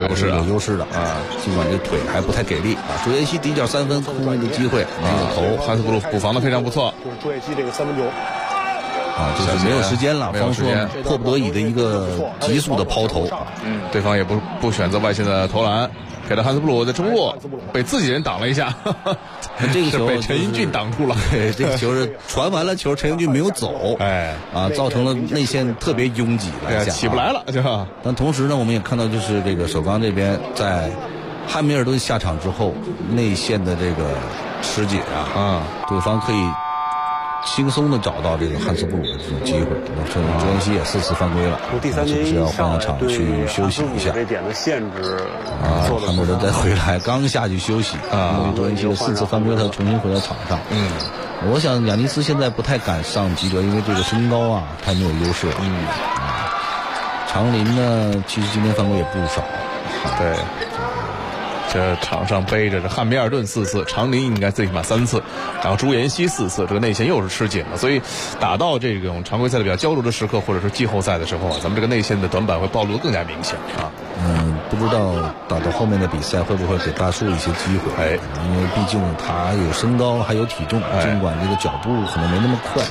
不是有优势的啊，尽管这腿还不太给力啊。朱彦西底角3分空位的机会没有投， 汉斯布鲁补防的非常不错。 就是朱彦西这个3分球啊，就是没有时间了，方硕迫不得已的一个急速的抛投。 对方也不选择外线的投篮，给了汉斯布鲁在中路被自己人挡了一下， 这个球被陈英俊挡住了。 对，这个球是传完了球，陈英俊没有走，造成了内线特别拥挤来讲， 起不来了，是吧？ 但同时呢，我们也看到就是这个首钢这边在汉密尔顿下场之后，内线的这个吃解对方可以轻松的找到这个汉斯布鲁的这种机会。朱彦西也4次犯规了， 第3节是不是要换个场去休息一下？ 这点的限制汉密尔顿再回来，刚下去休息朱彦西的4次犯规，他重新回到场上。我想亚尼斯现在不太敢上吉德，因为这个身高太没有优势了。长林呢，其实今天犯规也不少。 对。这场上背着这汉密尔顿4次，长林应该最起码3次，然后朱彦西4次，这个内线又是吃紧了。所以打到这种常规赛的比较焦灼的时刻，或者是季后赛的时候咱们这个内线的短板会暴露得更加明显不知道打到后面的比赛会不会给大树一些机会？因为毕竟他有身高还有体重，尽管这个脚步可能没那么快，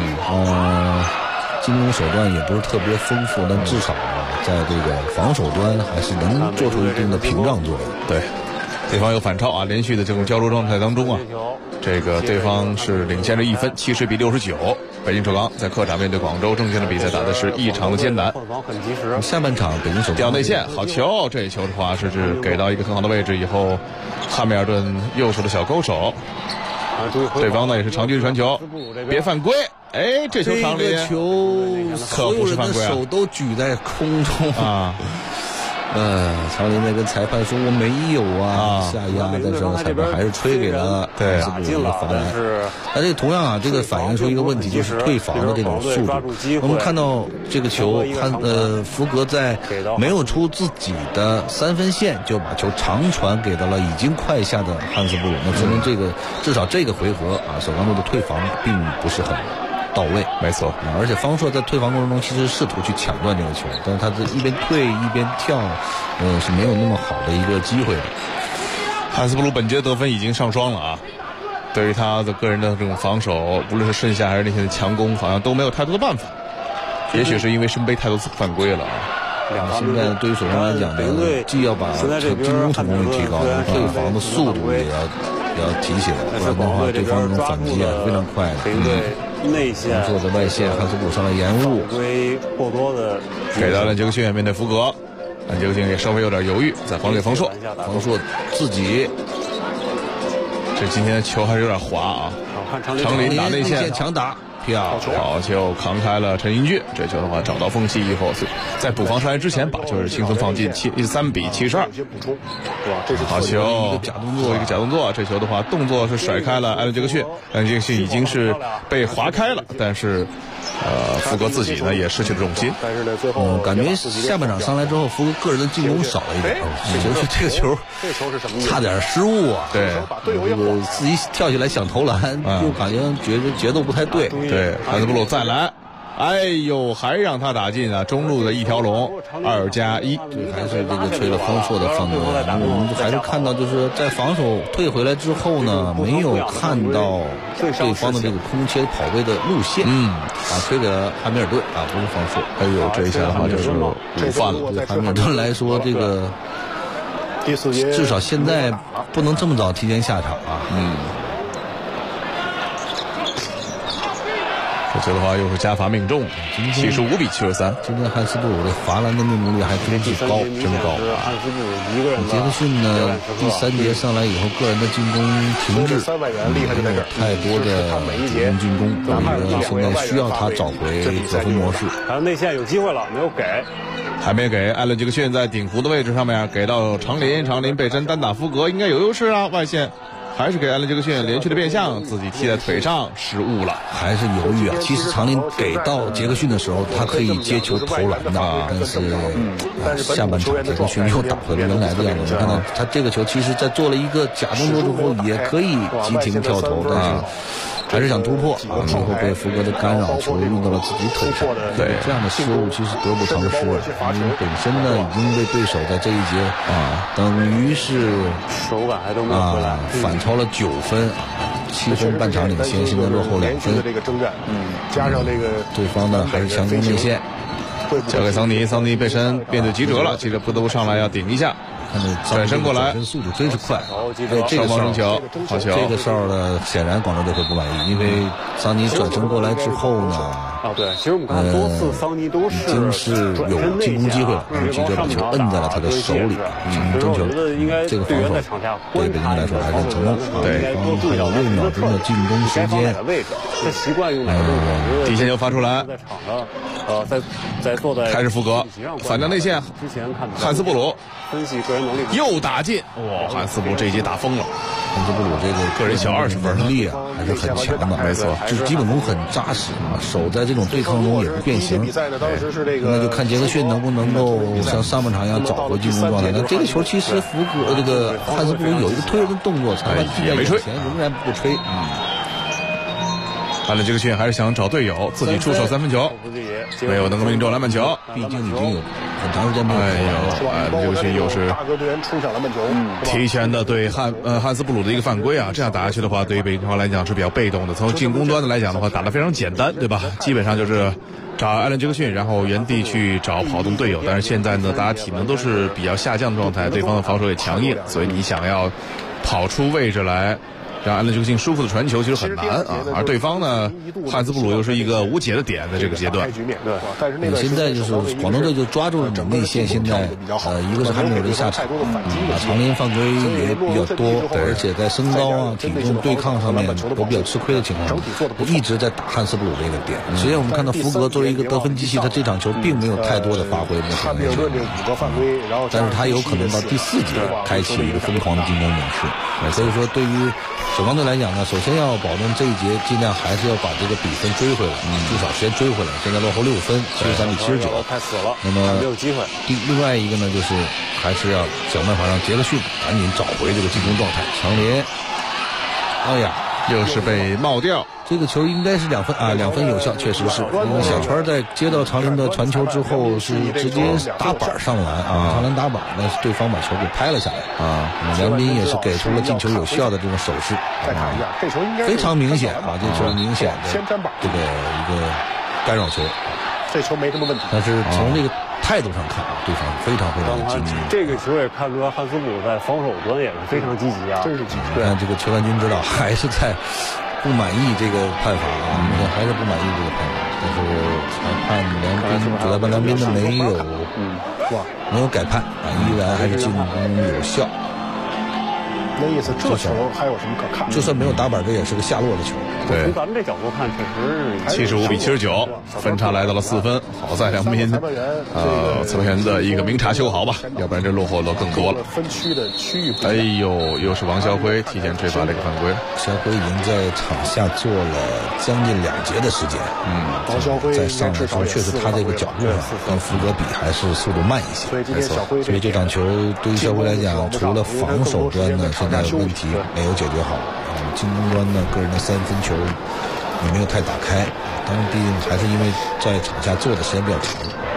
进攻手段也不是特别丰富，但至少在这个防守端还是能做出一定的屏障作用。 对，对方有反超连续的这种交流状态当中这个对方是领先着1分，70比69。北京首钢在客场面对广州正线的比赛打的是异常的艰难。 下半场北京首钢掉内线，好球！这一球的话是给到一个很好的位置以后，汉密尔顿右手的小勾手，对方呢也是长距离传球，别犯规。这球长林， 这个球所有人的手都举在空中长林在跟裁判说我没有下压，但是裁判还是吹给了汉斯布鲁的罚篮。这个同样这个反映出一个问题，就是退防的这种速度。我们看到这个球，福格在没有出自己的3分线就把球长传给到了已经快下的汉斯布鲁，那说明这个至少这个回合首钢队的退防并不是很到位。 没错， 而且方硕在退防过程中其实试图去抢断这个球，但是他是一边退一边跳，是没有那么好的一个机会的。 汉斯布鲁本节得分已经上双了对于他的个人的这种防守，无论是身下还是那些强攻，好像都没有太多的办法。也许是因为身背太多次犯规了现在对于首钢来讲呢，既要把进攻成功率提高，退防的速度也要提起来，不然的话对方这种反击是非常快的。 内线做的外线，汉斯布鲁上了延误， 过多的给到了杰克逊面对福格，杰克逊也稍微有点犹豫，在还给方硕自己， 这今天的球还是有点滑长林打内线强打， 好球扛开了陈英俊，这球的话找到缝隙以后，在补防上来之前把球是轻松放进，3比72。好球， 一个假动作， 这球的话动作是甩开了艾伦杰克逊，艾伦杰克逊已经是被划开了，但是福格自己呢也失去了重心。 感觉下半场上来之后，福格个人的进攻少了一点，这个球差点失误对， 自己跳起来想投篮，就感觉节奏不太对。 对，汉斯布鲁再来，还让他打进中路的一条龙，2+1， 还是这个吹了方硕的犯规。我们还是看到就是在防守退回来之后呢，没有看到对方的这个空切跑位的路线，吹给了汉密尔顿不是方硕。 这一下的话就是午饭了。 对汉密尔顿来说，这个至少现在不能这么早提前下场这球的话又是加罚命中，75比73。 今天汉斯布鲁的罚篮的命中率还真高。 汉斯布鲁一个人杰克逊呢，第3节上来以后，个人的进攻停滞，没有太多的进攻，现在需要他找回得分模式。 还有内线有机会了，没有给， 还没给。艾伦杰克逊在顶弧的位置上面给到长林被单打福格，应该有优势外线。还是给艾伦杰克逊连续的变向，自己踢在腿上失误了， 还是犹豫其实长林给到杰克逊的时候，他可以接球投篮的，但是下半场杰克逊又打回了原来的样子。我们看到他这个球，其实在做了一个假动作之后，也可以急停跳投，但是还是想突破啊，最后被福格的干扰球运到了自己腿上。 对， 这样的失误其实得不偿失啊，因为本身呢已经被对手在这一节等于是手感还都没有回来， 反超了9分，7分半场领先，现在落后2分。 这个征战，加上这个对方呢还是强攻内线， 交给桑尼，桑尼背身面对吉哲了，吉哲不得不上来要顶一下。转身过来， 速度真是快。 这个哨球，好球。 这个哨呢，显然广州队会不满意，因为桑尼转身过来之后呢， 对，其实我们看多次桑尼都是已经是有进攻机会了，吉哲把球摁在了他的手里，争球。这个防守对北京来说还是很成功。 对， 还有6秒钟的进攻时间。 他习惯用哪个动作？ 底线球发出来， 在场上，在坐在开始福格，反正内线， 之前看汉斯布鲁分析个人能力又打进，哇！汉斯布鲁这一节打疯了。 汉斯布鲁这个个人小20分能力啊，还是很强的， 没错， 就是基本功很扎实啊，手在这种对抗中也不变形。那就看杰克逊能不能够像上半场一样找回进攻状态。那这个球其实福格这个汉斯布鲁有一个推人的动作，裁判也没吹， 仍然不吹。 看了杰克逊还是想找队友，自己出手3分球，没有能够命中篮板球， 毕竟已经有很长时间没有。 杰克逊又是大个队员冲抢篮板球， 提前的对汉斯布鲁的一个犯规啊，这样打下去的话，对于北京方来讲是比较被动的。从进攻端的来讲的话，打得非常简单，对吧？基本上就是找艾伦杰克逊，然后原地去找跑动队友。但是现在呢，大家体能都是比较下降的状态，对方的防守也强硬，所以你想要跑出位置来让艾伦杰克逊舒服的传球其实很难啊，而对方呢，汉斯布鲁又是一个无解的点，在这个阶段。 现在就是广东队就抓住了整内线，现在一个是还没有人下场，常年犯规也比较多，而且在身高啊、体重对抗上面都比较吃亏的情况下，一直在打汉斯布鲁这个点。实际上我们看到福格作为一个得分机器，他这场球并没有太多的发挥，但是他有可能到第4节开启一个疯狂的进攻模式。所以说对于首钢队来讲呢，首先要保证这一节尽量还是要把这个比分追回来，至少先追回来。现在落后6分，73-79， 太死了。 那么没有机会。 另外一个呢，就是还是要想办法让杰克逊赶紧找回这个进攻状态。强连，哎呀， 又是被冒掉。 这个球应该是2分啊，2分有效，确实是。因为小川在接到长林的传球之后是直接搭板上篮啊，长林搭板，但是对方把球给拍了下来啊。梁斌也是给出了进球有效的这种手势啊，非常明显啊，这球明显的这个一个干扰球。 这球没什么问题， 但是从这个态度上看，对方非常积极。 这个球也看出汉斯布鲁在防守端也是非常积极啊， 真是积极。 但这个球员军指导还是在不满意这个判罚啊，还是不满意这个判罚。但是裁判梁斌，主裁判梁斌呢没有改判啊，依然还是进攻有效。 那意思，这球还有什么可看？ 就算没有打板，这也是个下落的球。 对， 从咱们这角度看，确实 75-79，分差来到了4分。好在梁斌裁判员的一个明察秋毫吧，要不然这落后了更多了。 分区的区域。 哎呦，又是王肖辉提前吹罚这个犯规。 肖辉已经在场下做了将近2节的时间。 王肖辉在上来的时候，确实他这个脚步跟福格比还是速度慢一些。 没错， 所以这场球对于肖辉来讲，除了防守端呢，现在问题没有解决好。进攻端呢，个人的3分球也没有太打开，当然毕竟还是因为在场下做的时间比较长。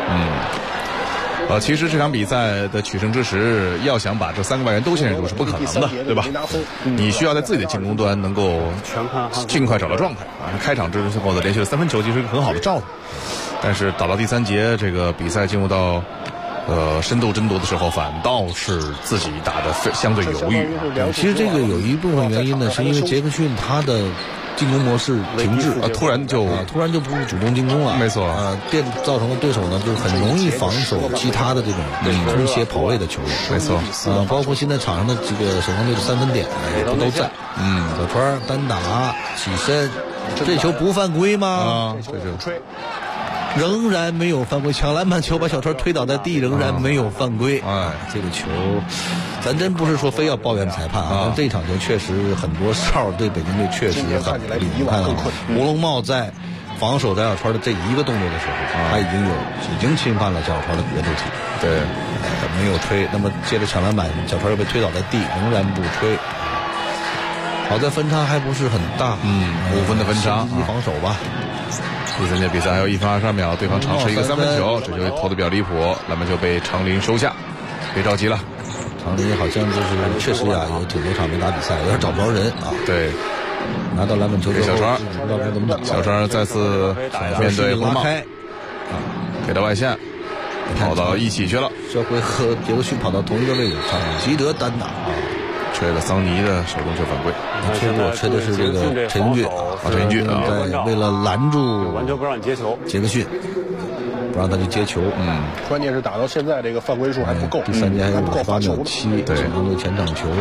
其实这场比赛的取胜之时，要想把这3个外援都限制住是不可能的，对吧？你需要在自己的进攻端能够尽快找到状态啊！开场之后的连续的3分球其实是很好的兆头，但是打到第3节，这个比赛进入到深度争夺的时候，反倒是自己打得相对犹豫。 其实这个有一部分原因呢，是因为杰克逊他的进攻模式停滞突然就不主动进攻了。 没错造成了对手呢就是很容易防守其他的这种空斜跑位的球员。 没错包括现在场上的这个首钢队的3分点也不都在。小川单打起身，这球不犯规吗？ 这就仍然没有犯规，抢篮板球把小川推倒在地，仍然没有犯规。这个球咱真不是说非要抱怨裁判啊，这场球确实很多哨对北京队确实很不利。你看吴龙茂在防守翟小川的这一个动作的时候，他已经侵犯了翟小川的别度体。 对， 没有吹。那么接着抢篮板，小川又被推倒在地，仍然不吹。 好在分差还不是很大 ，5分的分差， 积极防守吧。 第三节比赛还有1分22秒，对方尝试一个3分球，这就投的比较离谱，篮板球被长林收下，别着急了。 长林好像就是确实呀，有挺多场没打比赛，有点找不着人啊。 对， 拿到篮板球之后， 小川， 不知道该怎么打。 小川再次面对红帽，给到外线，跑到一起去了。 这回和杰克逊跑到同一个位置上，吉德单打啊， 吹了桑尼的手动球犯规。 吹的是这个陈俊在为了拦住完全不让你接球， 杰克逊。不让他去接球， 关键是打到现在这个犯规数还不够， 第三节还有58秒7， 对， 成功的前场球。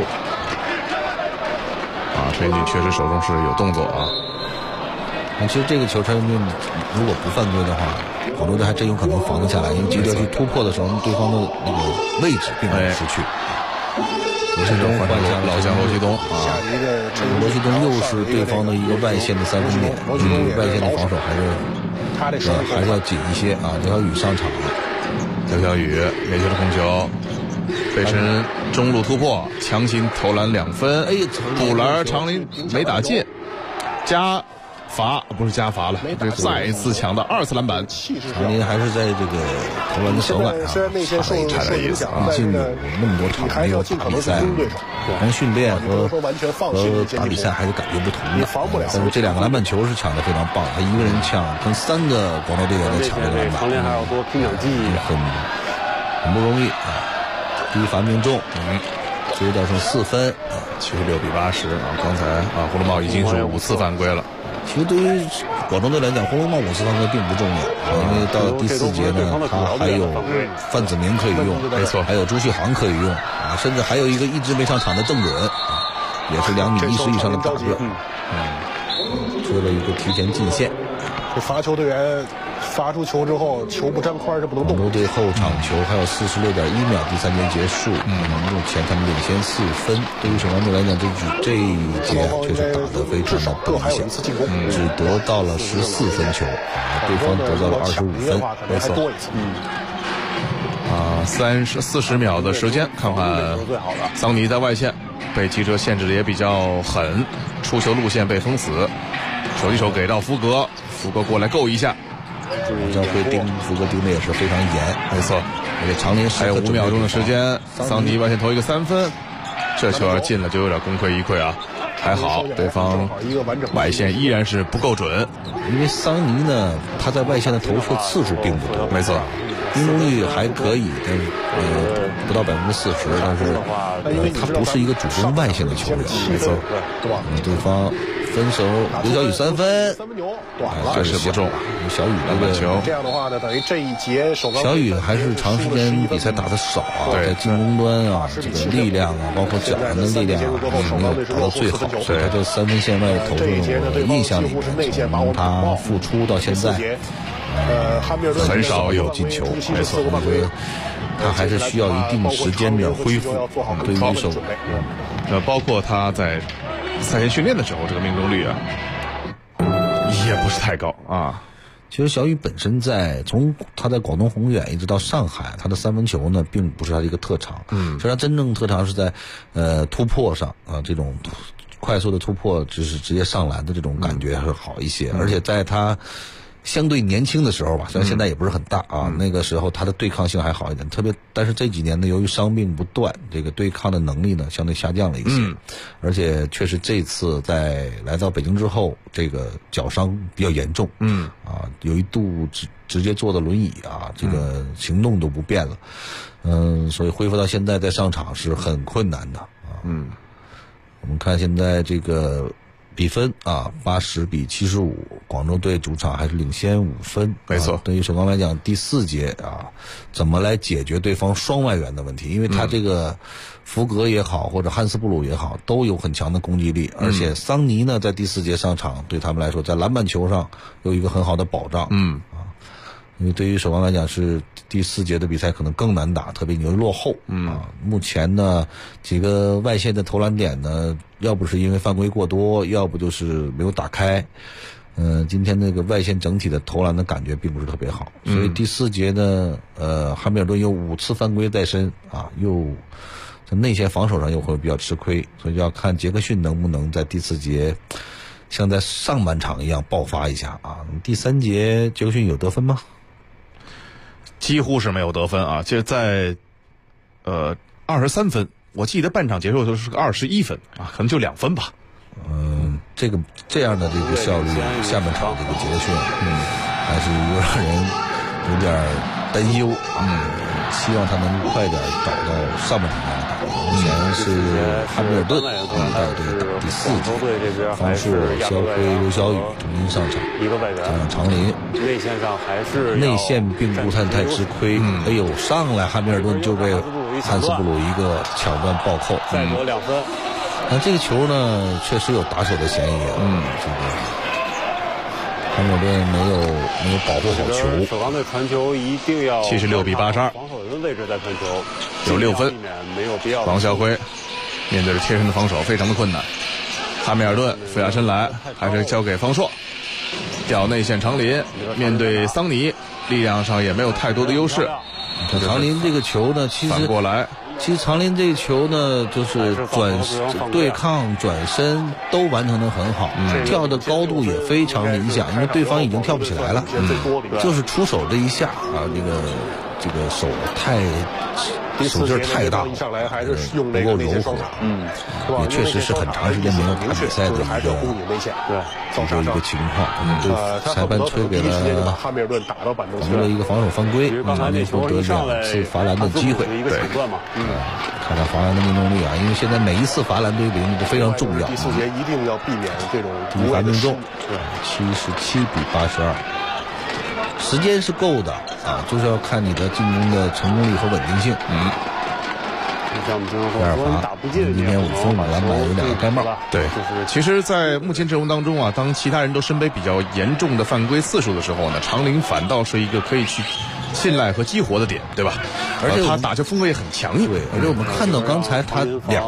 陈俊确实手中是有动作啊。 其实这个球陈俊如果不犯规的话，广州队还真有可能防得下来，因为吉德去突破的时候，对方的那个位置并没有失去。罗西东换上老将罗西东罗西东又是对方的一个外线的3分点，外线的防守还是要紧一些啊。刘晓宇上场， 刘晓宇连球的控球，背身中路突破，强行投篮2分，补篮长林没打进，加罚不是加罚了，这再次抢到2次篮板。 长林还是在这个投篮的手感上差点意思啊！ 毕竟有那么多场没有打比赛，但训练和打比赛还是感觉不同的。但是这2个篮板球是抢得非常棒，他一个人抢，跟3个广州队员在抢这个篮板， 长林还要多拼点技艺， 很不容易啊！第一罚命中，追到剩4分 ，76比80啊！刚才胡龙茂已经是5次犯规了。 其实对于广州队来讲，胡龙茂5次犯规并不重要，因为到第4节呢，他还有范子铭可以用， 没错， 还有朱旭航可以用啊，甚至还有一个一直没上场的郑准，也是2米10以上的大个，追了一个提前进线。 这罚球队员发出球之后，球不沾框是不能动。 广州队后场球还有46.1秒，第3节结束，目前他们领先4分。对于省湾队来讲，这一节确实打得非常的不理想，只得到了14分球，对方得到了25分， 没错。 40秒的时间，看看桑尼在外线被记者限制的也比较狠，出球路线被封死，手一手给到福格过来够一下。 这会福格盯的也是非常严， 没错。 而且长林还有5秒钟的时间，桑尼外线投一个3分，这球要进了就有点功亏一篑啊。还好对方外线依然是不够准， 因为桑尼呢他在外线的投射次数并不多， 没错， 命中率还可以，但是不到40%，但是他不是一个主攻外线的球员， 没错， 对方分手，刘晓宇3分， 这是不中。 小雨篮板球， 这样的话呢，等于这一节小雨还是长时间比赛打得少啊，在进攻端啊，这个力量啊，包括脚腕的力量啊，没有达到最好，所以他这3分线外的投射呢，我印象里面从他复出到现在， 很少有进球，没错， 我觉得他还是需要一定时间的恢复。对于手， 包括他在赛前训练的时候，这个命中率啊，也不是太高啊。 其实小雨本身从他在广东宏远一直到上海，他的3分球呢并不是他的一个特长。其实他真正特长是在突破上啊，这种快速的突破就是直接上篮的这种感觉是好一些，而且在他相对年轻的时候吧，虽然现在也不是很大啊，那个时候他的对抗性还好一点，但是这几年呢，由于伤病不断，这个对抗的能力呢相对下降了一些，而且确实这次在来到北京之后，这个脚伤比较严重，有一度直接坐的轮椅啊，这个行动都不便了，所以恢复到现在再上场是很困难的啊。我们看现在这个比分啊，80比75，广州队主场还是领先5分。 没错， 对于首钢来讲，第4节啊，怎么来解决对方双外援的问题？因为他这个福格也好，或者汉斯布鲁也好，都有很强的攻击力，而且桑尼呢在第4节上场，对他们来说在篮板球上有一个很好的保障。因为对于首钢来讲是第4节的比赛可能更难打，特别你又落后目前呢几个外线的投篮点呢，要不是因为犯规过多，要不就是没有打开。今天那个外线整体的投篮的感觉并不是特别好，所以第4节呢，汉密尔顿有5次犯规在身啊，又在内线防守上又会比较吃亏，所以要看杰克逊能不能在第4节像在上半场一样爆发一下啊。第3节杰克逊有得分吗？ 几乎是没有得分啊，这在23分，我记得半场结束的时候是个21分啊，可能就2分吧。 这样的这个效率，下半场这个杰克逊，还是又让人有点担忧希望他能快点找到上半场的打。目前是汉密尔顿带队打第4节，方硕、肖辉、刘晓宇重新上场，加上常林， 内线上还是内线并不算太吃亏。哎呦，上来汉密尔顿就被汉斯布鲁一个抢断暴扣， 再得2分。 但这个球呢，确实有打手的嫌疑这个汉密尔顿没有保护好球。 守防队传球一定要 76比82， 防守人的位置在传球， 有6分， 没有必要。 王晓辉面对着贴身的防守，非常的困难。汉密尔顿俯下身来，还是交给方硕，调内线常林，面对桑尼，力量上也没有太多的优势。 常林这个球呢，其实反过来。 其实常林这个球呢，就是对抗、转身都完成得很好，跳的高度也非常理想，因为对方已经跳不起来了，就是出手这一下啊，这个手手劲太大，不够柔和，也确实是很长时间没有打比赛的一个情况。裁判吹给了汉密尔顿打到板凳区了一个防守犯规，内获得2次罚篮的机会。 对， 看看罚篮的命中率啊，因为现在每一次罚篮对于领都非常重要。 第4节一定要避免这种无罚命中，77比82。时间是够的啊，就是要看你的进攻的成功率和稳定性。 第 2罚，今天5分5篮板，有2个盖帽。 对，其实，在目前阵容当中啊，当其他人都身背比较严重的犯规次数的时候呢，常林反倒是一个可以去信赖和激活的点，对吧？而且他打球风格也很强硬。 对，而且我们看到刚才他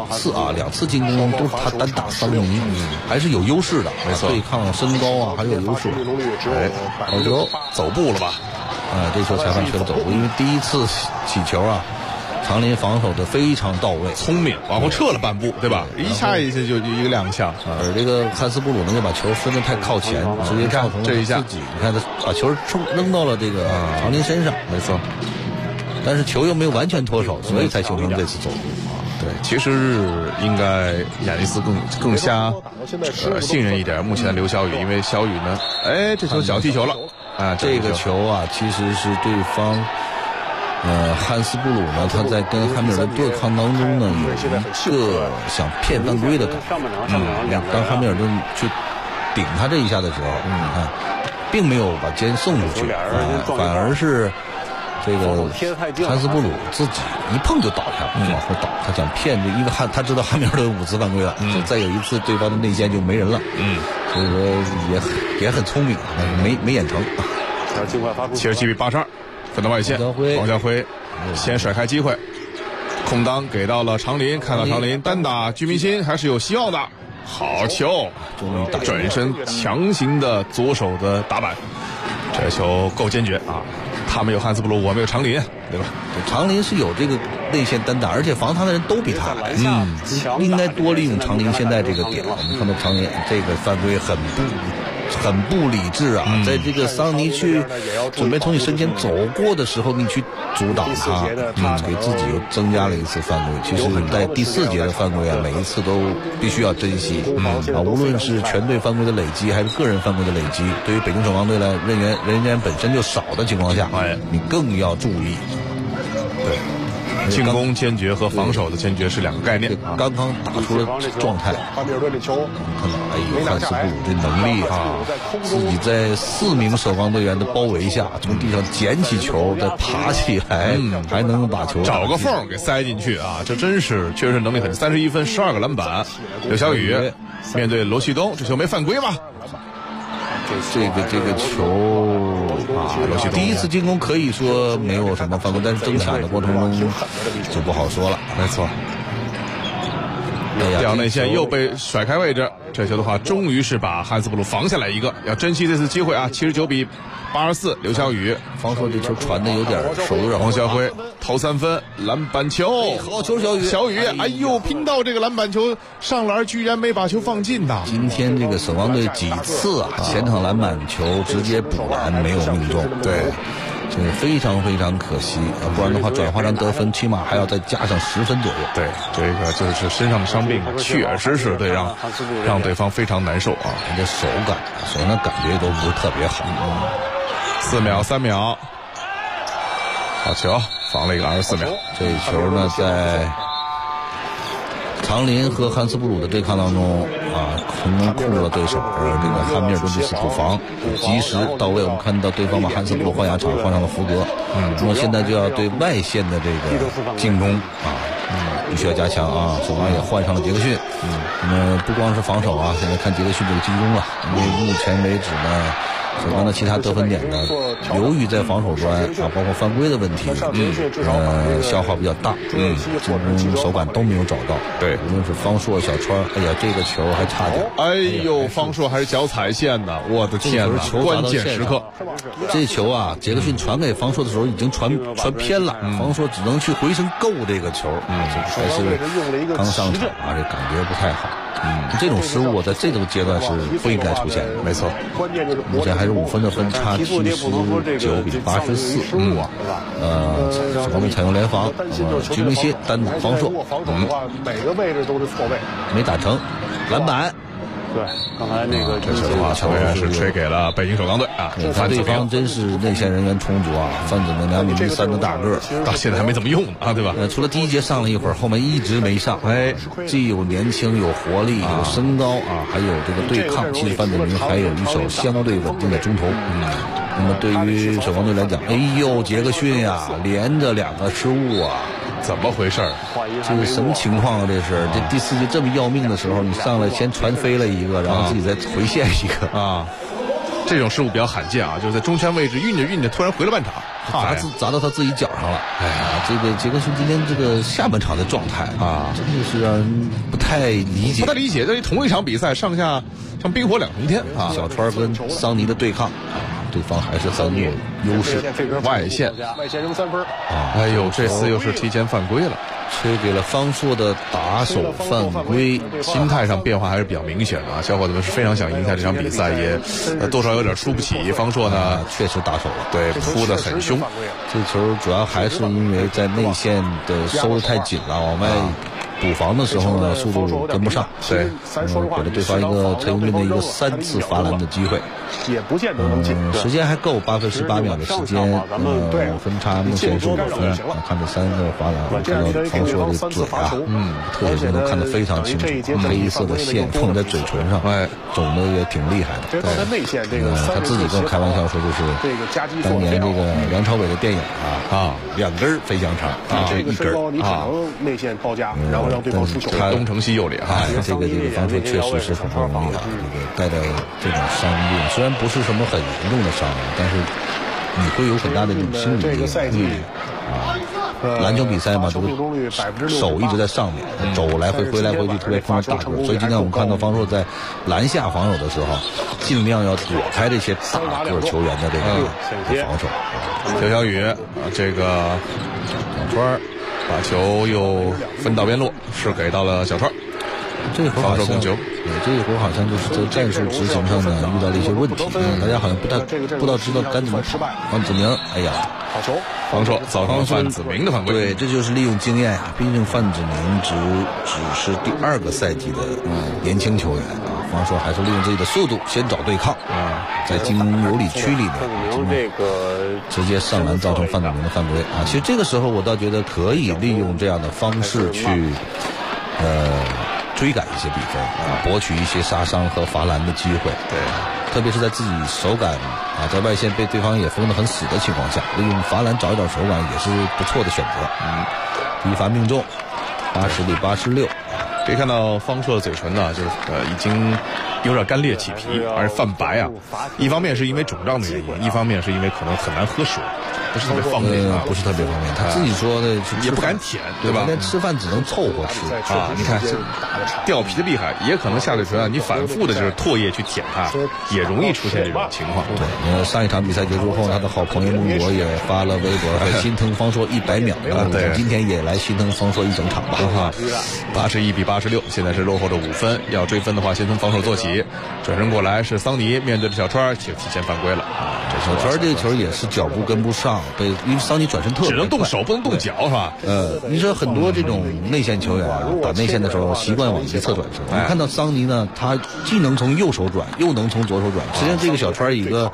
2次进攻都是他单打桑尼，还是有优势的。 没错， 对抗身高啊，还是有优势。 好球，走步了吧？ 这球裁判吹了走步，因为第一次起球啊，常林防守的非常到位， 聪明，往后撤了半步，对吧？一下就一个踉跄。 而这个汉斯布鲁呢，就把球分得太靠前，直接造成这一下自己，你看他把球扔到了这个常林身上， 没错。 但是球又没有完全脱手，所以才形成这次走步。 对，其实应该亚尼斯更加信任一点目前的刘晓宇，因为晓宇呢，这球小踢球了啊， 这个球啊，其实是对方汉斯布鲁呢，他在跟汉密尔顿对抗当中呢，有一个想骗犯规的感觉。当汉密尔顿去顶他这一下的时候，你看，并没有把肩送出去，反而是这个汉斯布鲁自己一碰就倒下，往后倒。他想骗因为他知道汉密尔顿5次犯规了，再有一次对方的内线就没人了，所以说也很聪明，没演成。 77比82。分到外线，王晓辉先甩开机会，空当给到了常林，看到常林单打居民星还是有希望的，好球，终于打转身强行的左手的打板，这球够坚决啊！他们有汉斯布鲁，我们有常林，对吧？ 常林是有这个内线单打，而且防他的人都比他矮，应该多利用常林现在这个点。我们看到常林这个犯规很不理智啊！在这个桑尼去准备从你身前走过的时候，你去阻挡他，给自己又增加了一次犯规。其实，在第4节的犯规啊，每一次都必须要珍惜无论是全队犯规的累积，还是个人犯规的累积，对于北京守望队来人员本身就少的情况下，你更要注意。 对。进攻坚决和防守的坚决是2个概念。 刚刚打出了状态， 汉密尔顿这球， 看到汉斯布鲁这能力啊，自己在4名守防队员的包围下，从地上捡起球，再爬起来，还能把球找个缝给塞进去啊！这真是确实能力很，31分，12个篮板。刘晓宇面对罗旭东，这球没犯规吗？ 这个球第一次进攻可以说没有什么犯规，但是争抢的过程中就不好说了。 没错。 吊内线又被甩开位置，这球的话，终于是把汉斯布鲁防下来一个，要珍惜这次机会啊！79比84，刘晓宇， 方硕这球传的有点手有点。 王晓辉投3分，篮板球， 好球， 小宇，哎呦，拼到这个篮板球上篮，居然没把球放进呐！ 今天这个守望队几次啊，前场篮板球直接补篮没有命中， 对。 这个非常非常可惜，不然的话转化成得分起码还要再加上10分左右。 对，这个就是身上的伤病确实是对让对方非常难受啊。 人家手上的感觉都不是特别好。 4秒3秒，好球，防了一个24秒。 这一球呢，在唐林和汉斯布鲁的对抗当中啊，成功控制了对手，这个汉密尔顿这次补防及时到位。我们看到对方把汉斯布鲁换下场，换上了福格。那么现在就要对外线的这个进攻啊，必须要加强啊。守望也换上了杰克逊。那么不光是防守啊，现在看杰克逊这个进攻了，因为目前为止呢，守望的其他得分点呢，由于在防守端啊，包括犯规的问题，消耗比较大，进攻手感都没有找到。 对， 无论是方硕、小川，哎呀，这个球还差点。 哎呦，方硕还是脚踩线的，我的天哪！关键时刻， 这球啊，杰克逊传给方硕的时候已经传偏了，方硕只能去回身够这个球，还是刚上场啊，这感觉不太好。这种失误在这种阶段是不应该出现的。 没错， 目前还是5分的分差，79比84。守望队采用联防，居明鑫单打方硕， 每个位置都是错位， 没打成，篮板。 对，刚才那个这球的话，球员是吹给了北京首钢队啊。 他对方真是内线人员充足啊，范子明2米3的大个， 到现在还没怎么用呢啊，对吧？ 除了第一节上了一会儿，后面一直没上。既有年轻，有活力，有身高啊，还有这个对抗。其实范子明还有一手相对稳定的中投。那么对于守望队来讲，哎呦，杰克逊呀，连着2个失误啊！ 怎么回事？ 这是什么情况啊？这是这第4节这么要命的时候，你上来先传飞了一个，然后自己再回线一个啊！这种失误比较罕见啊，就是在中圈位置运着，突然回了半场， 砸到他自己脚上了。哎呀，这个杰克逊今天这个下半场的状态啊，真的是让人不太理解。 这同一场比赛上下像冰火两重天啊！ 小川跟桑尼的对抗。对方还是很有优势， 外线扔3分啊！哎呦，这次又是提前犯规了， 吹给了方硕的打手犯规， 心态上变化还是比较明显的啊！小伙子们是非常想赢下这场比赛，也多少有点输不起。方硕呢， 确实打手了， 对，扑得很凶。 这球主要还是因为在内线的收得太紧了，往外补防的时候呢，速度跟不上， 对， 给了对方一个陈永俊的一个3次罚篮的机会， 也不见得能进， 时间还够8分18秒的时间，分差目前是5分，看着3个罚篮，看到方硕的嘴啊，特写镜头看得非常清楚，黑色的线碰在嘴唇上，肿的也挺厉害的。他自己跟我开玩笑说，就是当年这个梁朝伟的电影2根飞香肠这一根你只能内线包夹，然后让对方出球。 东成西就里啊， 这个方硕确实是很不容易啊，带着这种伤病，虽然不是什么很严重的伤，但是你会有很大的这种心理阴影篮球比赛嘛，这个手一直在上面，肘来回挥来回去，特别碰到大个，所以今天我们看到方硕在篮下防守的时候，尽量要躲开这些大个球员的这个防守。 刘晓宇这个小川把球又分到边路，是给到了小川。 这一会儿好像就是在战术执行上呢遇到了一些问题，大家好像不知道该怎么跑。范子明，哎呀， 好球！ 方硕造成了范子明的犯规。 对，这就是利用经验呀。毕竟范子明只是第2个赛季的年轻球员啊，方硕还是利用自己的速度先找对抗在进攻有理区里面，直接上篮造成范子明的犯规啊。其实这个时候我倒觉得可以利用这样的方式去追赶一些比分博取一些杀伤和罚篮的机会。 对， 特别是在自己手感在外线被对方也封得很死的情况下，利用罚篮找一找手感也是不错的选择。第一罚命中，80比86。 可以看到方硕的嘴唇呢，就是已经有点干裂起皮，而且泛白啊。一方面是因为肿胀的原因，一方面是因为可能很难喝水，不是特别方便不是特别方便。他自己说的也不敢舔，对吧？ 连吃饭只能凑合吃啊。你看这掉皮的厉害，也可能下嘴唇啊，你反复的就是唾液去舔它，也容易出现这种情况。 对，上一场比赛结束后，他的好朋友孟博也发了微博，说心疼方硕100秒。 对， 今天也来心疼方硕一整场吧。 81比86，现在是落后着5分。要追分的话，先从防守做起。转身过来是桑尼，面对着小川，就提前犯规了。 小川这个球也是脚步跟不上，因为桑尼转身特别快， 只能动手不能动脚是吧？ 你说很多这种内线球员啊，打内线的时候习惯往一侧转身。你看到桑尼呢，他既能从右手转，又能从左手转。实际上这个小川一个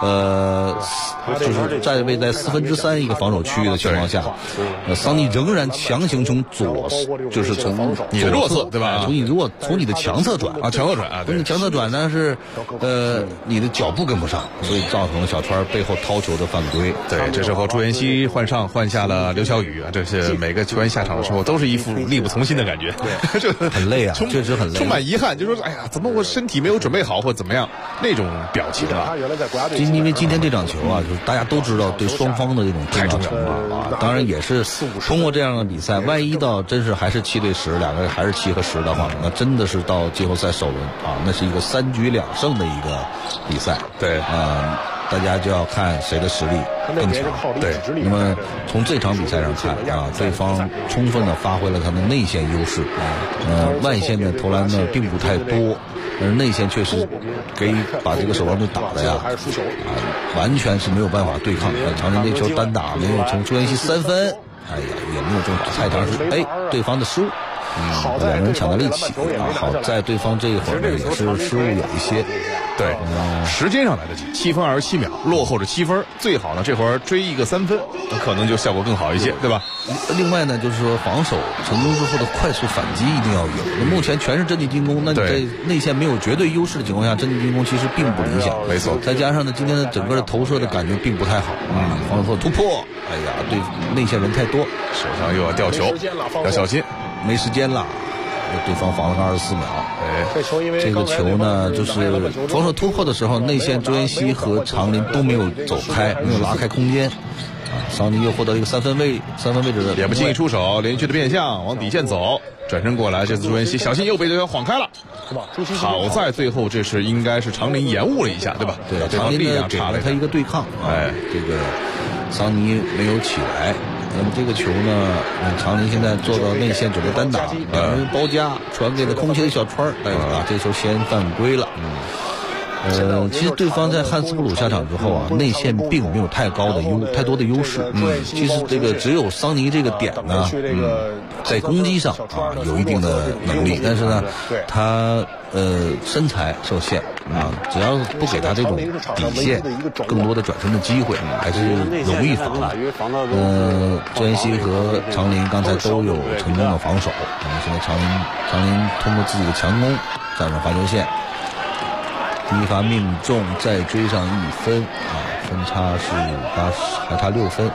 就是站位在3/4一个防守区域的情况下，桑尼仍然强行从就是从你的弱侧对吧？ 从你的强侧转啊，强侧转啊， 从你强侧转，但是你的脚步跟不上，所以造成了小川背后掏球的犯规。 对，这时候朱彦西换下了刘晓宇啊，这是每个球员下场的时候都是一副力不从心的感觉， 这很累啊，确实很累， 充满遗憾，就说哎呀，怎么我身体没有准备好或怎么样那种表情啊。 因为今天这场球啊，就是大家都知道对双方的这种重要程度啊，当然也是通过这样的比赛，万一到真是还是7对10，两个人还是7和10的话，那真的是到季后赛首轮啊，那是一个3局2胜的一个比赛。 对， 大家就要看谁的实力更强。 对， 那么从这场比赛上看啊，对方充分的发挥了他的内线优势，外线的投篮呢并不太多，而内线确实把这个守望队打的呀，完全是没有办法对抗。长宁这球单打没有从朱彦西3分，也没有中打，菜场是对方的失误。两个人抢到了一起啊！好在对方这一会儿呢也是失误有一些， 对，时间上来得及，7分27秒，落后着7分，最好呢这会儿追一个3分，可能就效果更好一些，对吧？ 另外呢，就是说防守成功之后的快速反击一定要有。那目前全是阵地进攻，那你在内线没有绝对优势的情况下，阵地进攻其实并不理想。 没错， 再加上呢，今天的整个的投射的感觉并不太好防守突破，对内线人太多， 手上又要掉球，要小心。 没时间了，对方防了个24秒。这个球呢，就是防守突破的时候，内线朱彦西和长林都没有走开，没有拉开空间。桑尼又获得了一个三分位置的， 也不轻易出手，连续的变向往底线走，转身过来，这次朱彦西小心又被对方晃开了。好在最后这是应该是长林延误了一下，对吧？ 对，长林呢给了他一个对抗，这个桑尼没有起来。那么这个球呢，长林现在做到内线准备单打，两人包夹，传给了空切的小川，这球先犯规了。其实对方在汉斯普鲁下场之后啊，内线并没有太多的优势。其实这个只有桑尼这个点呢，在攻击上啊有一定的能力，但是呢，他身材受限啊，只要不给他这种底线，更多的转身的机会，还是容易防的。朱彦西和长林刚才都有成功的防守，现在长林通过自己的强攻站上罚球线。第一发命中，再追上1分分差是还差6分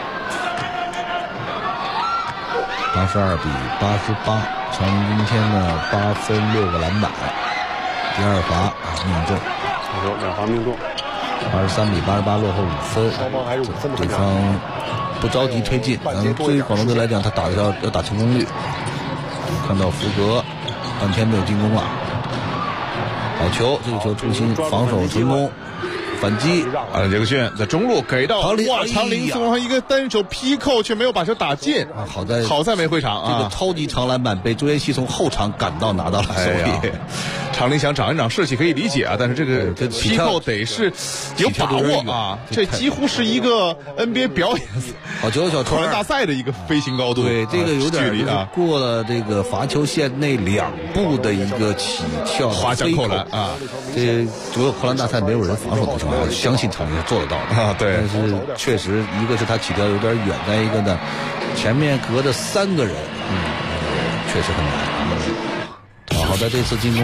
，82比88。长林今天呢8分6个篮板，第二罚命中， 两罚命中 ，83比88落后5分。对方不着急推进，对于广东队来讲，他打的要打成功率。看到福格半天没有进攻了。好球，这个球出新，防守成功，反击。 杰克逊在中路给到长林送上一个单手劈扣，却没有把球打进。好在没回场这个超级长篮板被朱彦西从后场赶到拿到了手里。 长林想长一长士气可以理解但是这个劈扣得是有把握这几乎是一个 NBA 表演好球小川大赛的一个飞行高度。 对，这个有点距离过了这个罚球线内2步的一个起跳滑翔扣篮这所有扣篮大赛没有人防守的情况下，相信长林是做得到的对， 但是确实一个是他起跳有点远，再一个呢前面隔着3个人确实很难好在这次进攻